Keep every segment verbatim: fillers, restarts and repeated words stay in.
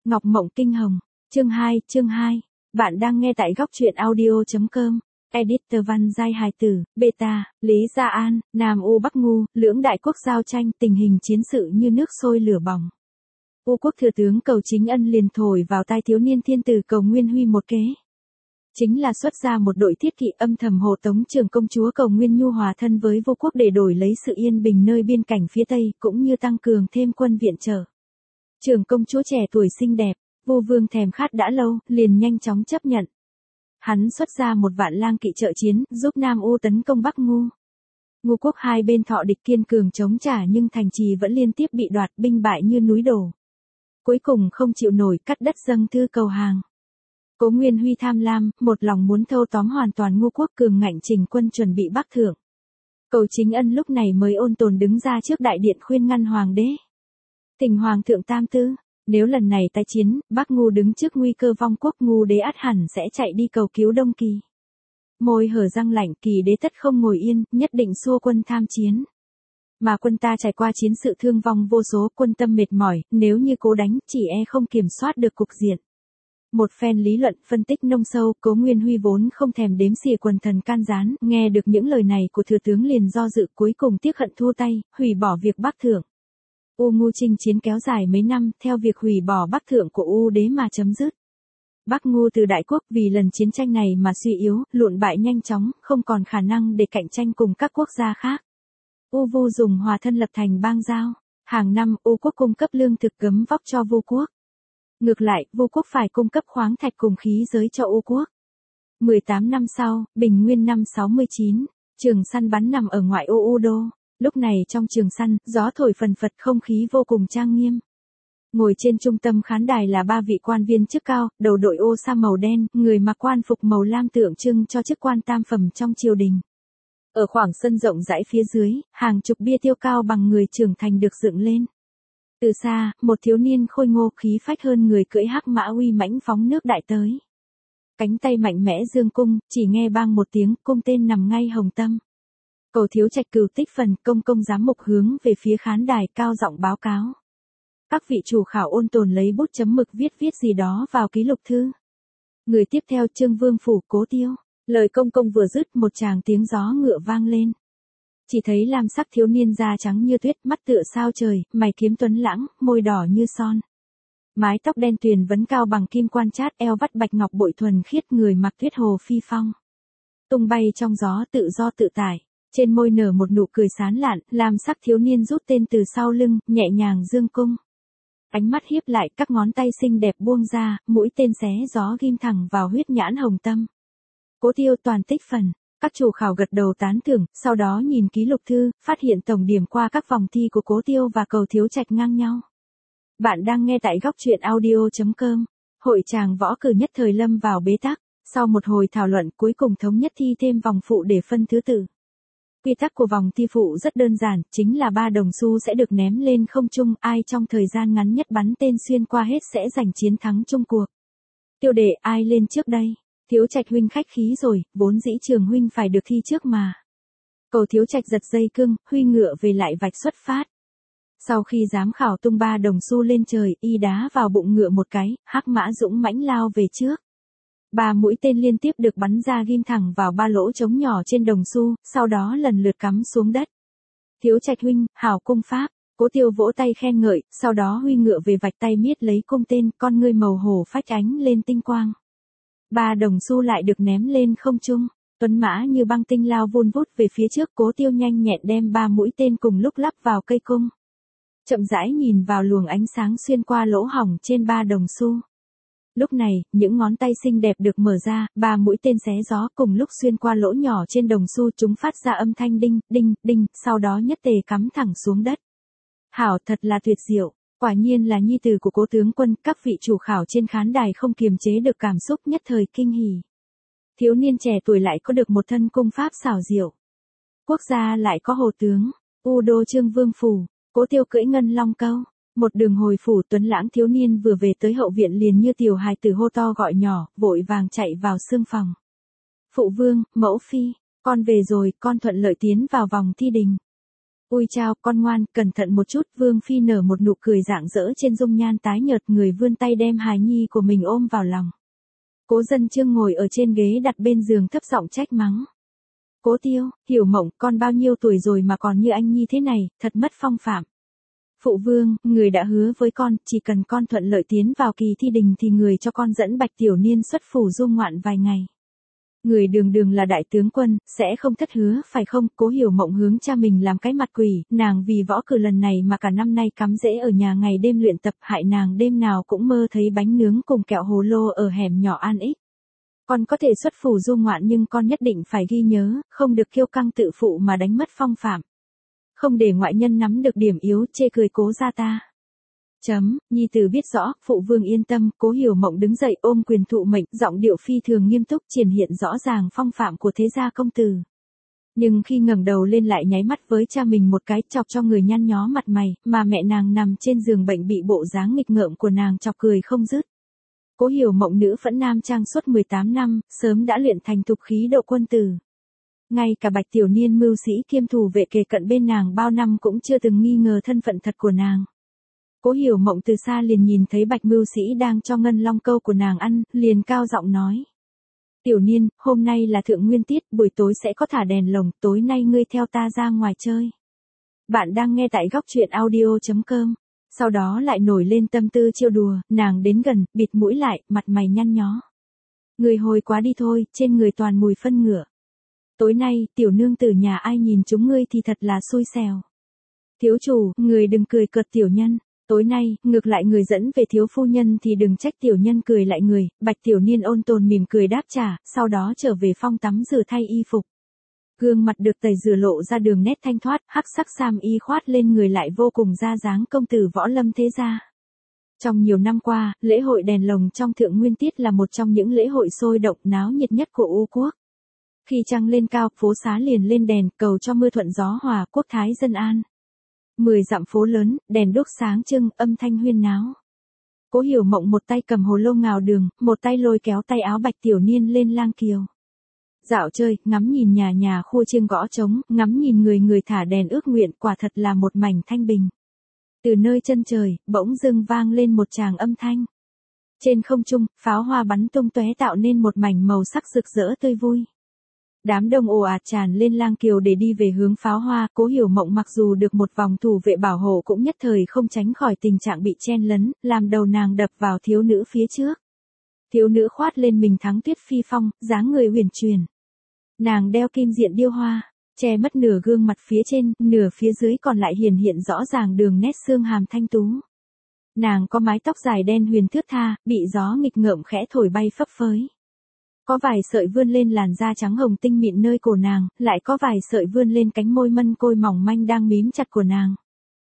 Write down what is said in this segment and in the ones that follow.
Ngọc Mộng Kinh Hồng. Chương hai, chương hai. Bạn đang nghe tại góc truyện audio.com. Editor Văn Giai Hài Tử, Beta, Lý Gia An, Nam U Bắc Ngu, lưỡng đại quốc giao tranh, tình hình chiến sự như nước sôi lửa bỏng. U quốc thừa tướng Cầu Chính Ân liền thổi vào tai thiếu niên thiên tử Cầu Nguyên Huy một kế. Chính là xuất ra một đội thiết kỵ âm thầm hộ tống trưởng công chúa Cầu Nguyên Nhu hòa thân với vô quốc để đổi lấy sự yên bình nơi biên cảnh phía Tây, cũng như tăng cường thêm quân viện trợ. Trưởng công chúa trẻ tuổi xinh đẹp, Vu Vương thèm khát đã lâu, liền nhanh chóng chấp nhận. Hắn xuất ra một vạn lang kỵ trợ chiến, giúp Nam U tấn công Bắc Ngu. Ngu quốc hai bên thọ địch kiên cường chống trả nhưng thành trì vẫn liên tiếp bị đoạt, binh bại như núi đổ. Cuối cùng không chịu nổi, cắt đất dâng thư cầu hàng. Cố Nguyên Huy tham lam, một lòng muốn thâu tóm hoàn toàn Ngu quốc, cường ngạnh trình quân chuẩn bị bắc thượng. Cầu Chính Ân lúc này mới ôn tồn đứng ra trước đại điện khuyên ngăn hoàng đế. Thỉnh hoàng thượng tam tư, nếu lần này tái chiến, Bắc Ngu đứng trước nguy cơ vong quốc, Ngu đế ắt hẳn sẽ chạy đi cầu cứu Đông Kỳ. Môi hở răng lạnh, Kỳ đế tất không ngồi yên, nhất định xua quân tham chiến. Mà quân ta trải qua chiến sự thương vong vô số, quân tâm mệt mỏi, nếu như cố đánh, chỉ e không kiểm soát được cục diện. Một phen lý luận phân tích nông sâu, Cố Nguyên Huy vốn không thèm đếm xỉa quần thần can gián, nghe được những lời này của thừa tướng liền do dự, cuối cùng tiếc hận thua tay, hủy bỏ việc bắc thượng. U Ngu chinh chiến kéo dài mấy năm, theo việc hủy bỏ bắc thượng của U đế mà chấm dứt. Bắc Ngu từ đại quốc vì lần chiến tranh này mà suy yếu, lụn bại nhanh chóng, không còn khả năng để cạnh tranh cùng các quốc gia khác. U Vu dùng hòa thân lập thành bang giao, hàng năm U quốc cung cấp lương thực gấm vóc cho Vu quốc. Ngược lại, Vu quốc phải cung cấp khoáng thạch cùng khí giới cho U quốc. mười tám năm sau, Bình Nguyên năm sáu mươi chín, trường săn bắn nằm ở ngoại ô U đô. Lúc này trong trường săn, gió thổi phần phật, không khí vô cùng trang nghiêm. Ngồi trên trung tâm khán đài là ba vị quan viên chức cao, đầu đội ô sa màu đen, người mặc quan phục màu lam tượng trưng cho chức quan tam phẩm trong triều đình. Ở khoảng sân rộng rãi phía dưới, hàng chục bia tiêu cao bằng người trưởng thành được dựng lên. Từ xa, một thiếu niên khôi ngô khí phách hơn người cưỡi hắc mã uy mãnh phóng nước đại tới. Cánh tay mạnh mẽ dương cung, chỉ nghe bang một tiếng, cung tên nằm ngay hồng tâm. Cầu Thiếu Trạch cửu tích phần, công công giám mục hướng về phía khán đài cao giọng báo cáo. Các vị chủ khảo ôn tồn lấy bút chấm mực viết viết gì đó vào ký lục thư. Người tiếp theo Trương Vương phủ Cố Tiêu. Lời công công vừa dứt, một tràng tiếng gió ngựa vang lên. Chỉ thấy lam sắc thiếu niên da trắng như tuyết, mắt tựa sao trời, mày kiếm tuấn lãng, môi đỏ như son. Mái tóc đen tuyền vấn cao bằng kim quan chát, eo vắt bạch ngọc bội thuần khiết, người mặc tuyết hồ phi phong. Tung bay trong gió tự do tự tại. Trên môi nở một nụ cười sán lạn, lam sắc thiếu niên rút tên từ sau lưng, nhẹ nhàng dương cung. Ánh mắt hiếp lại, các ngón tay xinh đẹp buông ra, mũi tên xé gió ghim thẳng vào huyết nhãn hồng tâm. Cố Tiêu toàn tích phần, các chủ khảo gật đầu tán thưởng, sau đó nhìn ký lục thư, phát hiện tổng điểm qua các vòng thi của Cố Tiêu và Cầu Thiếu Trạch ngang nhau. Bạn đang nghe tại góc truyện audio.com. Hội tràng võ cử nhất thời lâm vào bế tắc, sau một hồi thảo luận cuối cùng thống nhất thi thêm vòng phụ để phân thứ tự. Quy tắc của vòng thi phụ rất đơn giản, chính là ba đồng xu sẽ được ném lên không trung, ai trong thời gian ngắn nhất bắn tên xuyên qua hết sẽ giành chiến thắng chung cuộc. Tiêu đề, ai lên trước đây? Thiếu Trạch huynh khách khí rồi, vốn dĩ Trường huynh phải được thi trước mà. Cầu Thiếu Trạch giật dây cương, huy ngựa về lại vạch xuất phát. Sau khi giám khảo tung ba đồng xu lên trời, y đá vào bụng ngựa một cái, hắc mã dũng mãnh lao về trước. Ba mũi tên liên tiếp được bắn ra ghim thẳng vào ba lỗ trống nhỏ trên đồng xu, sau đó lần lượt cắm xuống đất. Thiếu Trạch huynh, hảo cung pháp. Cố Tiêu vỗ tay khen ngợi, sau đó huy ngựa về vạch tay miết lấy cung tên, con ngươi màu hổ phách ánh lên tinh quang. Ba đồng xu lại được ném lên không trung, tuấn mã như băng tinh lao vun vút về phía trước. Cố Tiêu nhanh nhẹn đem ba mũi tên cùng lúc lắp vào cây cung. Chậm rãi nhìn vào luồng ánh sáng xuyên qua lỗ hổng trên ba đồng xu. Lúc này, những ngón tay xinh đẹp được mở ra, ba mũi tên xé gió cùng lúc xuyên qua lỗ nhỏ trên đồng xu, chúng phát ra âm thanh đinh, đinh, đinh, sau đó nhất tề cắm thẳng xuống đất. Hảo, thật là tuyệt diệu, quả nhiên là nhi tử của Cố tướng quân, các vị chủ khảo trên khán đài không kiềm chế được cảm xúc, nhất thời kinh hỉ. Thiếu niên trẻ tuổi lại có được một thân cung pháp xảo diệu. Quốc gia lại có hồ tướng, U đô Trương Vương phủ, Cố Tiêu cưỡi ngân long câu. Một đường hồi phủ, tuấn lãng thiếu niên vừa về tới hậu viện liền như tiểu hài tử hô to gọi nhỏ, vội vàng chạy vào xương phòng. Phụ vương, mẫu phi, con về rồi, con thuận lợi tiến vào vòng thi đình. Ui chao, con ngoan, cẩn thận một chút, Vương Phi nở một nụ cười rạng rỡ trên dung nhan tái nhợt, người vươn tay đem hài nhi của mình ôm vào lòng. Cố Dân Trương ngồi ở trên ghế đặt bên giường thấp giọng trách mắng. Cố Tiêu, Hiểu Mộng, con bao nhiêu tuổi rồi mà còn như anh nhi thế này, thật mất phong phạm. Phụ vương, người đã hứa với con, chỉ cần con thuận lợi tiến vào kỳ thi đình thì người cho con dẫn Bạch Tiểu Niên xuất phủ du ngoạn vài ngày. Người đường đường là đại tướng quân, sẽ không thất hứa, phải không? Cố Hiểu Mộng hướng cha mình làm cái mặt quỷ, nàng vì võ cử lần này mà cả năm nay cắm rễ ở nhà ngày đêm luyện tập, hại nàng đêm nào cũng mơ thấy bánh nướng cùng kẹo hồ lô ở hẻm nhỏ An Ích. Con có thể xuất phủ du ngoạn nhưng con nhất định phải ghi nhớ, không được kiêu căng tự phụ mà đánh mất phong phạm. Không để ngoại nhân nắm được điểm yếu, chê cười Cố gia ta. Chấm, nhi tử biết rõ, phụ vương yên tâm. Cố Hiểu Mộng đứng dậy ôm quyền thụ mệnh, giọng điệu phi thường nghiêm túc, triển hiện rõ ràng phong phạm của thế gia công tử. Nhưng khi ngẩng đầu lên lại nháy mắt với cha mình một cái, chọc cho người nhăn nhó mặt mày, mà mẹ nàng nằm trên giường bệnh bị bộ dáng nghịch ngợm của nàng chọc cười không dứt. Cố Hiểu Mộng nữ phẫn nam trang suốt mười tám năm, sớm đã luyện thành tục khí độ quân tử. Ngay cả Bạch Tiểu Niên mưu sĩ kiêm thủ vệ kề cận bên nàng bao năm cũng chưa từng nghi ngờ thân phận thật của nàng. Cố Hiểu Mộng từ xa liền nhìn thấy Bạch mưu sĩ đang cho ngân long câu của nàng ăn, liền cao giọng nói. Tiểu Niên, hôm nay là thượng nguyên tiết, buổi tối sẽ có thả đèn lồng, tối nay ngươi theo ta ra ngoài chơi. Bạn đang nghe tại góc truyện audio chấm com. Sau đó lại nổi lên tâm tư trêu đùa, nàng đến gần, bịt mũi lại, mặt mày nhăn nhó. Người hồi quá đi thôi, trên người toàn mùi phân ngựa. Tối nay, tiểu nương tử nhà ai nhìn chúng ngươi thì thật là xui xẻo. Thiếu chủ, người đừng cười cợt tiểu nhân. Tối nay, ngược lại người dẫn về thiếu phu nhân thì đừng trách tiểu nhân cười lại người. Bạch Tiểu Niên ôn tồn mỉm cười đáp trả, sau đó trở về phòng tắm rửa thay y phục. Gương mặt được tẩy rửa lộ ra đường nét thanh thoát, hắc sắc sam y khoát lên người lại vô cùng ra dáng công tử võ lâm thế gia. Trong nhiều năm qua, lễ hội đèn lồng trong thượng nguyên tiết là một trong những lễ hội sôi động náo nhiệt nhất của U quốc. Khi trăng lên cao, phố xá liền lên đèn, cầu cho mưa thuận gió hòa, quốc thái dân an. Mười dặm phố lớn, đèn đuốc sáng trưng, âm thanh huyên náo. Cố Hiểu Mộng một tay cầm hồ lô ngào đường, một tay lôi kéo tay áo Bạch Tiểu Niên lên lang kiều. Dạo chơi, ngắm nhìn nhà nhà khua chiêng gõ trống, ngắm nhìn người người thả đèn ước nguyện, quả thật là một mảnh thanh bình. Từ nơi chân trời, bỗng dưng vang lên một tràng âm thanh. Trên không trung, pháo hoa bắn tung tóe tạo nên một mảnh màu sắc rực rỡ tươi vui. Đám đông ồ ạt tràn lên lang kiều để đi về hướng pháo hoa, Cố Hiểu Mộng mặc dù được một vòng thủ vệ bảo hộ cũng nhất thời không tránh khỏi tình trạng bị chen lấn, làm đầu nàng đập vào thiếu nữ phía trước. Thiếu nữ khoát lên mình thắng tuyết phi phong, dáng người huyền chuyển. Nàng đeo kim diện điêu hoa, che mất nửa gương mặt phía trên, nửa phía dưới còn lại hiển hiện rõ ràng đường nét xương hàm thanh tú. Nàng có mái tóc dài đen huyền thướt tha, bị gió nghịch ngợm khẽ thổi bay phấp phới. Có vài sợi vươn lên làn da trắng hồng tinh mịn nơi cổ nàng, lại có vài sợi vươn lên cánh môi mân côi mỏng manh đang mím chặt của nàng.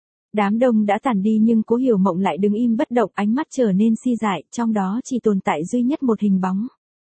Đám đông đã tản đi nhưng Cố Hiểu Mộng lại đứng im bất động, ánh mắt trở nên si dại, trong đó chỉ tồn tại duy nhất một hình bóng.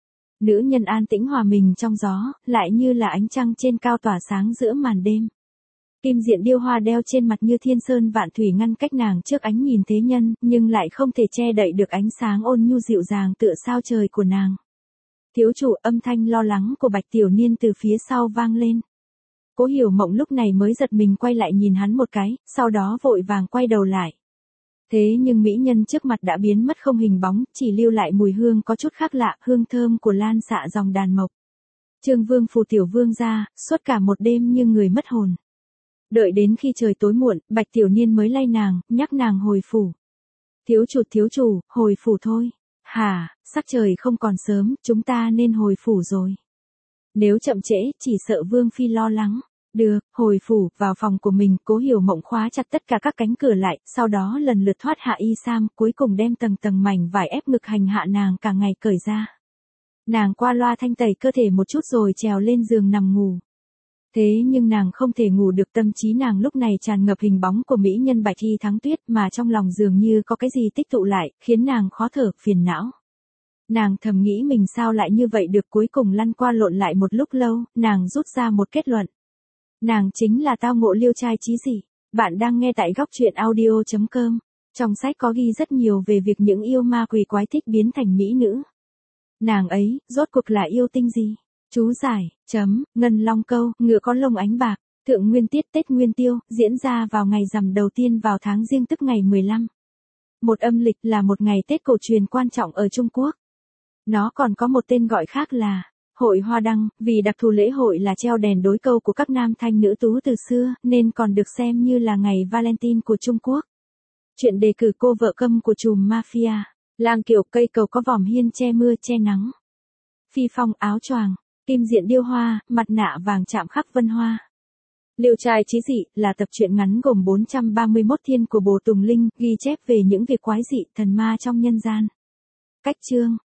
Nữ nhân an tĩnh hòa mình trong gió, lại như là ánh trăng trên cao tỏa sáng giữa màn đêm. Kim diện điêu hoa đeo trên mặt như thiên sơn vạn thủy ngăn cách nàng trước ánh nhìn thế nhân, nhưng lại không thể che đậy được ánh sáng ôn nhu dịu dàng tựa sao trời của nàng. Thiếu chủ, âm thanh lo lắng của Bạch Tiểu Niên từ phía sau vang lên. Cố Hiểu Mộng lúc này mới giật mình quay lại nhìn hắn một cái, sau đó vội vàng quay đầu lại. Thế nhưng mỹ nhân trước mặt đã biến mất không hình bóng, chỉ lưu lại mùi hương có chút khác lạ, hương thơm của lan xạ dòng đàn mộc. Trương Vương phù tiểu vương ra, suốt cả một đêm như người mất hồn. Đợi đến khi trời tối muộn, Bạch Tiểu Niên mới lay nàng, nhắc nàng hồi phủ. Thiếu chủ thiếu chủ, hồi phủ thôi. Hả, sắc trời không còn sớm, chúng ta nên hồi phủ rồi. Nếu chậm trễ, chỉ sợ Vương Phi lo lắng. Được, hồi phủ, vào phòng của mình, Cố Hiểu Mộng khóa chặt tất cả các cánh cửa lại, sau đó lần lượt thoát hạ y sam, cuối cùng đem tầng tầng mảnh vải ép ngực hành hạ nàng cả ngày cởi ra. Nàng qua loa thanh tẩy cơ thể một chút rồi trèo lên giường nằm ngủ. Thế nhưng nàng không thể ngủ được, tâm trí nàng lúc này tràn ngập hình bóng của mỹ nhân Bạch Y Thắng Tuyết mà trong lòng dường như có cái gì tích tụ lại, khiến nàng khó thở, phiền não. Nàng thầm nghĩ mình sao lại như vậy được, cuối cùng lăn qua lộn lại một lúc lâu, nàng rút ra một kết luận. Nàng chính là tao ngộ liêu trai chí dị. Bạn đang nghe tại góc truyện audio chấm com. Trong sách có ghi rất nhiều về việc những yêu ma quỷ quái thích biến thành mỹ nữ. Nàng ấy, rốt cuộc là yêu tinh gì? Chú giải, chấm, ngân long câu, ngựa có lông ánh bạc. Thượng Nguyên Tiết Tết Nguyên Tiêu, diễn ra vào ngày rằm đầu tiên vào tháng Giêng tức ngày mười lăm. Một âm lịch là một ngày Tết cổ truyền quan trọng ở Trung Quốc. Nó còn có một tên gọi khác là Hội Hoa Đăng, vì đặc thù lễ hội là treo đèn đối câu của các nam thanh nữ tú từ xưa, nên còn được xem như là ngày Valentine của Trung Quốc. Chuyện đề cử cô vợ câm của trùm mafia, lang kiệu cây cầu có vòm hiên che mưa che nắng. Phi phong áo choàng, kim diện điêu hoa, mặt nạ vàng chạm khắc vân hoa. Liêu trai chí dị là tập truyện ngắn gồm bốn trăm ba mươi mốt thiên của Bồ Tùng Linh, ghi chép về những việc quái dị thần ma trong nhân gian. Cách chương,